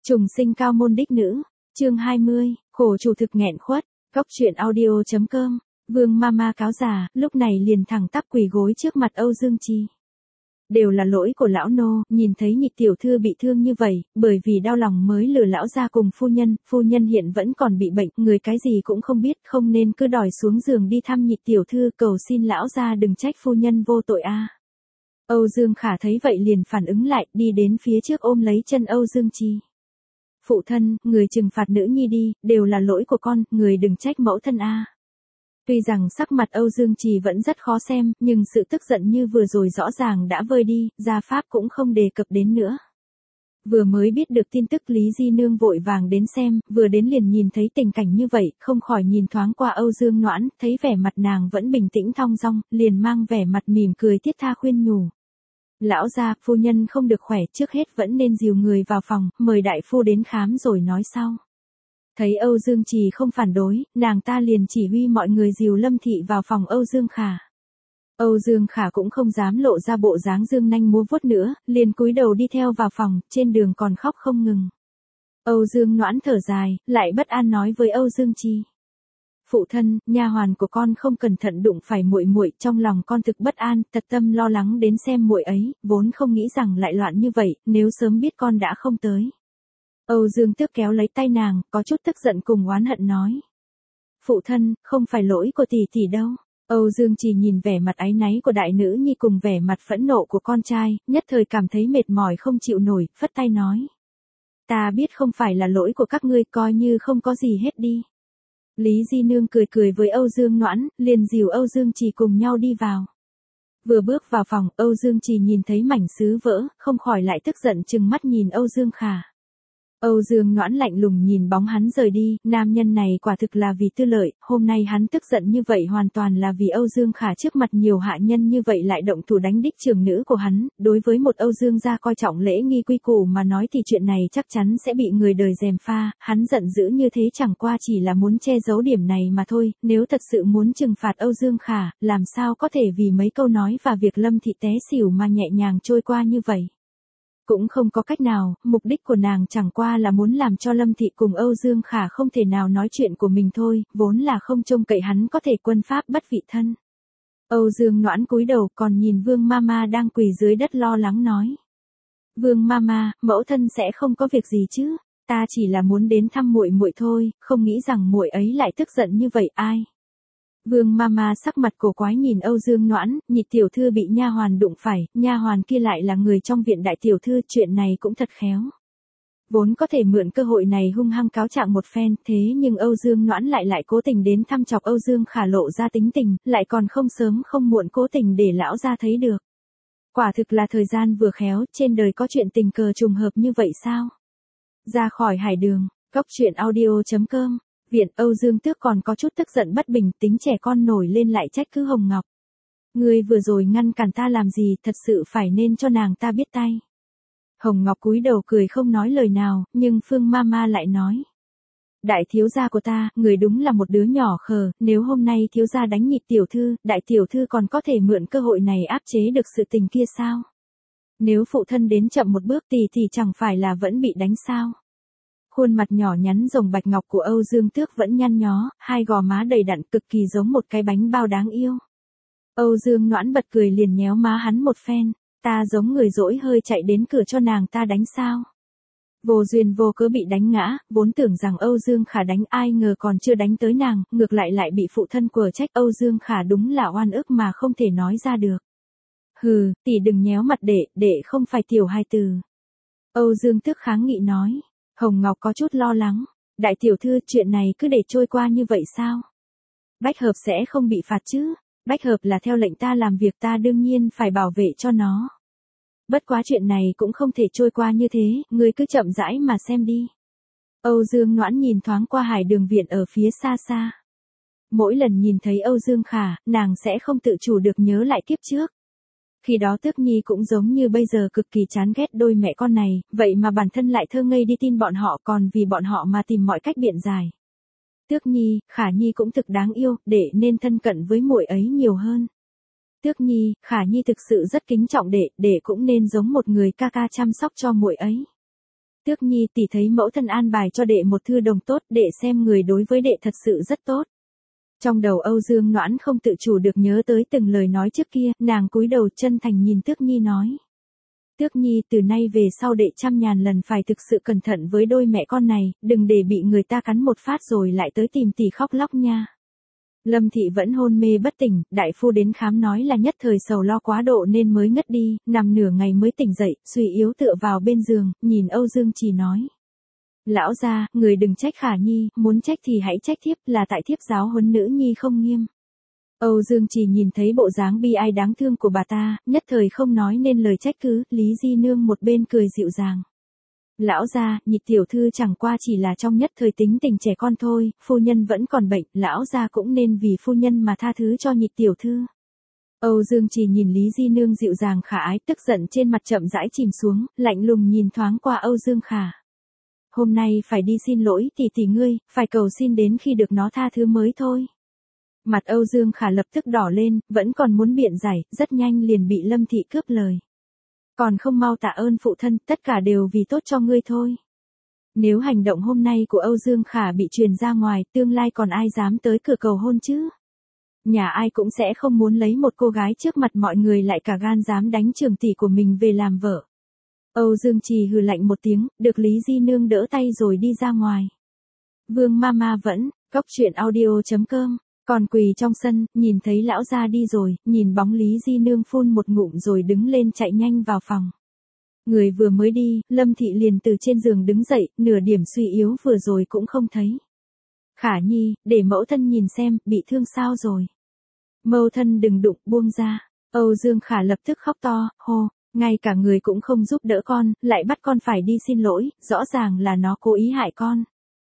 Trùng sinh cao môn đích nữ, chương 20, khổ chủ thực nghẹn khuất, góc truyện audio.com, Vương Mama cáo già, lúc này liền thẳng tắp quỳ gối trước mặt Âu Dương Chi. Đều là lỗi của lão nô, nhìn thấy nhị tiểu thư bị thương như vậy, bởi vì đau lòng mới lừa lão ra cùng phu nhân hiện vẫn còn bị bệnh, người cái gì cũng không biết, không nên cứ đòi xuống giường đi thăm nhị tiểu thư, cầu xin lão ra đừng trách phu nhân vô tội a. Âu Dương Khả thấy vậy liền phản ứng lại, đi đến phía trước ôm lấy chân Âu Dương Chi. Phụ thân, người trừng phạt nữ nhi đi, đều là lỗi của con, người đừng trách mẫu thân a. Tuy rằng sắc mặt Âu Dương Trì vẫn rất khó xem, nhưng sự tức giận như vừa rồi rõ ràng đã vơi đi, gia pháp cũng không đề cập đến nữa. Vừa mới biết được tin tức Lý Di Nương vội vàng đến xem, vừa đến liền nhìn thấy tình cảnh như vậy, không khỏi nhìn thoáng qua Âu Dương Noãn, thấy vẻ mặt nàng vẫn bình tĩnh thong dong, liền mang vẻ mặt mỉm cười thiết tha khuyên nhủ. Lão gia, phu nhân không được khỏe, trước hết vẫn nên dìu người vào phòng, mời đại phu đến khám rồi nói sau. Thấy Âu Dương Trì không phản đối, nàng ta liền chỉ huy mọi người dìu Lâm Thị vào phòng Âu Dương Khả. Âu Dương Khả cũng không dám lộ ra bộ dáng dương nanh múa vuốt nữa, liền cúi đầu đi theo vào phòng, trên đường còn khóc không ngừng. Âu Dương Noãn thở dài, lại bất an nói với Âu Dương Chi. Phụ thân, nha hoàn của con không cẩn thận đụng phải muội muội, trong lòng con thực bất an, thật tâm lo lắng đến xem muội ấy, vốn không nghĩ rằng lại loạn như vậy, nếu sớm biết con đã không tới. Âu Dương Tước kéo lấy tay nàng, có chút tức giận cùng oán hận nói. Phụ thân, không phải lỗi của tỷ tỷ đâu. Âu Dương chỉ nhìn vẻ mặt áy náy của đại nữ nhi cùng vẻ mặt phẫn nộ của con trai, nhất thời cảm thấy mệt mỏi không chịu nổi, phất tay nói. Ta biết không phải là lỗi của các ngươi, coi như không có gì hết đi. Lý Di Nương cười cười với Âu Dương Noãn, liền dìu Âu Dương Trì cùng nhau đi vào. Vừa bước vào phòng, Âu Dương Trì nhìn thấy mảnh sứ vỡ, không khỏi lại tức giận trừng mắt nhìn Âu Dương Khả. Âu Dương Noãn lạnh lùng nhìn bóng hắn rời đi, nam nhân này quả thực là vì tư lợi, hôm nay hắn tức giận như vậy hoàn toàn là vì Âu Dương Khả trước mặt nhiều hạ nhân như vậy lại động thủ đánh đích trưởng nữ của hắn, đối với một Âu Dương gia coi trọng lễ nghi quy củ mà nói thì chuyện này chắc chắn sẽ bị người đời gièm pha, hắn giận dữ như thế chẳng qua chỉ là muốn che giấu điểm này mà thôi, nếu thật sự muốn trừng phạt Âu Dương Khả, làm sao có thể vì mấy câu nói và việc Lâm Thị té xỉu mà nhẹ nhàng trôi qua như vậy. Cũng không có cách nào, mục đích của nàng chẳng qua là muốn làm cho Lâm Thị cùng Âu Dương Khả không thể nào nói chuyện của mình thôi, vốn là không trông cậy hắn có thể quân pháp bất vị thân. Âu Dương Noãn cúi đầu còn nhìn Vương Mama đang quỳ dưới đất lo lắng nói. Vương Mama, mẫu thân sẽ không có việc gì chứ, ta chỉ là muốn đến thăm muội muội thôi, không nghĩ rằng muội ấy lại tức giận như vậy ai. Vương Mama sắc mặt cổ quái nhìn Âu Dương Noãn, nhị tiểu thư bị nha hoàn đụng phải, nha hoàn kia lại là người trong viện đại tiểu thư, chuyện này cũng thật khéo. Vốn có thể mượn cơ hội này hung hăng cáo trạng một phen, thế nhưng Âu Dương Noãn lại cố tình đến thăm chọc Âu Dương Khả lộ ra tính tình, lại còn không sớm không muộn cố tình để lão gia thấy được. Quả thực là thời gian vừa khéo, trên đời có chuyện tình cờ trùng hợp như vậy sao? Ra khỏi hải đường, góc truyện audio.com. Viện Âu Dương Tước còn có chút tức giận bất bình, tính trẻ con nổi lên lại trách cứ Hồng Ngọc. Ngươi vừa rồi ngăn cản ta làm gì, thật sự phải nên cho nàng ta biết tay. Hồng Ngọc cúi đầu cười không nói lời nào, nhưng Phương Mama lại nói. Đại thiếu gia của ta, người đúng là một đứa nhỏ khờ, nếu hôm nay thiếu gia đánh nhị tiểu thư, đại tiểu thư còn có thể mượn cơ hội này áp chế được sự tình kia sao? Nếu phụ thân đến chậm một bước thì chẳng phải là vẫn bị đánh sao? Khuôn mặt nhỏ nhắn rồng bạch ngọc của Âu Dương Tước vẫn nhăn nhó, hai gò má đầy đặn cực kỳ giống một cái bánh bao đáng yêu. Âu Dương Noãn bật cười liền nhéo má hắn một phen, ta giống người dỗi hơi chạy đến cửa cho nàng ta đánh sao. Vô duyên vô cớ bị đánh ngã, vốn tưởng rằng Âu Dương Khả đánh ai ngờ còn chưa đánh tới nàng, ngược lại bị phụ thân quở trách. Âu Dương Khả đúng là oan ức mà không thể nói ra được. Hừ, tỷ đừng nhéo mặt đệ không phải tiểu hài tử. Âu Dương Tước kháng nghị nói. Hồng Ngọc có chút lo lắng. Đại tiểu thư, chuyện này cứ để trôi qua như vậy sao? Bách hợp sẽ không bị phạt chứ? Bách hợp là theo lệnh ta làm việc, ta đương nhiên phải bảo vệ cho nó. Bất quá chuyện này cũng không thể trôi qua như thế, ngươi cứ chậm rãi mà xem đi. Âu Dương Noãn nhìn thoáng qua hải đường viện ở phía xa xa. Mỗi lần nhìn thấy Âu Dương Khả, nàng sẽ không tự chủ được nhớ lại kiếp trước. Khi đó Tước Nhi cũng giống như bây giờ cực kỳ chán ghét đôi mẹ con này, vậy mà bản thân lại thơ ngây đi tin bọn họ, còn vì bọn họ mà tìm mọi cách biện giải. Tước Nhi, Khả Nhi cũng thực đáng yêu, để nên thân cận với muội ấy nhiều hơn. Tước Nhi, Khả Nhi thực sự rất kính trọng đệ cũng nên giống một người ca ca chăm sóc cho muội ấy. Tước Nhi tỷ thấy mẫu thân an bài cho đệ một thư đồng tốt, đệ xem người đối với đệ thật sự rất tốt. Trong đầu Âu Dương Noãn không tự chủ được nhớ tới từng lời nói trước kia, nàng cúi đầu chân thành nhìn Tước Nhi nói. Tước Nhi từ nay về sau đệ trăm ngàn lần phải thực sự cẩn thận với đôi mẹ con này, đừng để bị người ta cắn một phát rồi lại tới tìm tỷ khóc lóc nha. Lâm Thị vẫn hôn mê bất tỉnh, đại phu đến khám nói là nhất thời sầu lo quá độ nên mới ngất đi, nằm nửa ngày mới tỉnh dậy, suy yếu tựa vào bên giường, nhìn Âu Dương Trì nói. Lão gia, người đừng trách Khả Nhi, muốn trách thì hãy trách thiếp, là tại thiếp giáo huấn nữ nhi không nghiêm. Âu Dương Trì nhìn thấy bộ dáng bi ai đáng thương của bà ta, nhất thời không nói nên lời trách cứ, Lý Di Nương một bên cười dịu dàng. Lão gia, Nhị tiểu thư chẳng qua chỉ là trong nhất thời tính tình trẻ con thôi, phu nhân vẫn còn bệnh, lão gia cũng nên vì phu nhân mà tha thứ cho Nhị tiểu thư. Âu Dương Trì nhìn Lý Di Nương dịu dàng khả ái, tức giận trên mặt chậm rãi chìm xuống, lạnh lùng nhìn thoáng qua Âu Dương Khả. Hôm nay phải đi xin lỗi tỷ ngươi, phải cầu xin đến khi được nó tha thứ mới thôi. Mặt Âu Dương Khả lập tức đỏ lên, vẫn còn muốn biện giải, rất nhanh liền bị Lâm Thị cướp lời. Còn không mau tạ ơn phụ thân, tất cả đều vì tốt cho ngươi thôi. Nếu hành động hôm nay của Âu Dương Khả bị truyền ra ngoài, tương lai còn ai dám tới cửa cầu hôn chứ? Nhà ai cũng sẽ không muốn lấy một cô gái trước mặt mọi người lại cả gan dám đánh trưởng tỷ của mình về làm vợ. Âu Dương Trì hừ lạnh một tiếng, được Lý Di Nương đỡ tay rồi đi ra ngoài. Vương Mama vẫn, cóc truyện audio.com. Còn quỳ trong sân, nhìn thấy lão gia đi rồi, nhìn bóng Lý Di Nương phun một ngụm rồi đứng lên chạy nhanh vào phòng. Người vừa mới đi, Lâm Thị liền từ trên giường đứng dậy, nửa điểm suy yếu vừa rồi cũng không thấy. Khả Nhi, để mẫu thân nhìn xem, bị thương sao rồi. Mẫu thân đừng đụng, buông ra. Âu Dương Khả lập tức khóc to, hô, ngay cả người cũng không giúp đỡ con, lại bắt con phải đi xin lỗi, rõ ràng là nó cố ý hại con.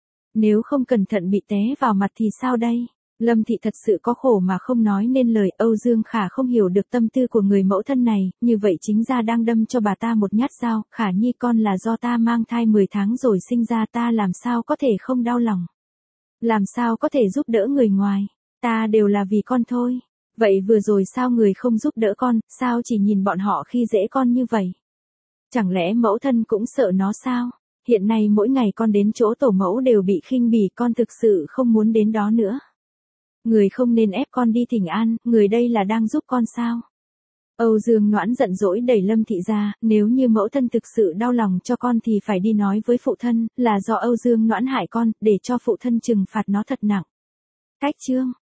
Nếu không cẩn thận bị té vào mặt thì sao đây? Lâm Thị thật sự có khổ mà không nói nên lời. Âu Dương Khả không hiểu được tâm tư của người mẫu thân này, như vậy chính ra đang đâm cho bà ta một nhát dao. Khả Nhi con là do ta mang thai 10 tháng rồi sinh ra, ta làm sao có thể không đau lòng. Làm sao có thể giúp đỡ người ngoài, ta đều là vì con thôi. Vậy vừa rồi sao người không giúp đỡ con, sao chỉ nhìn bọn họ khi dễ con như vậy? Chẳng lẽ mẫu thân cũng sợ nó sao? Hiện nay mỗi ngày con đến chỗ tổ mẫu đều bị khinh bỉ, con thực sự không muốn đến đó nữa. Người không nên ép con đi thỉnh an, người đây là đang giúp con sao? Âu Dương Noãn giận dỗi đẩy Lâm Thị ra, nếu như mẫu thân thực sự đau lòng cho con thì phải đi nói với phụ thân, là do Âu Dương Noãn hại con, để cho phụ thân trừng phạt nó thật nặng. Cách chương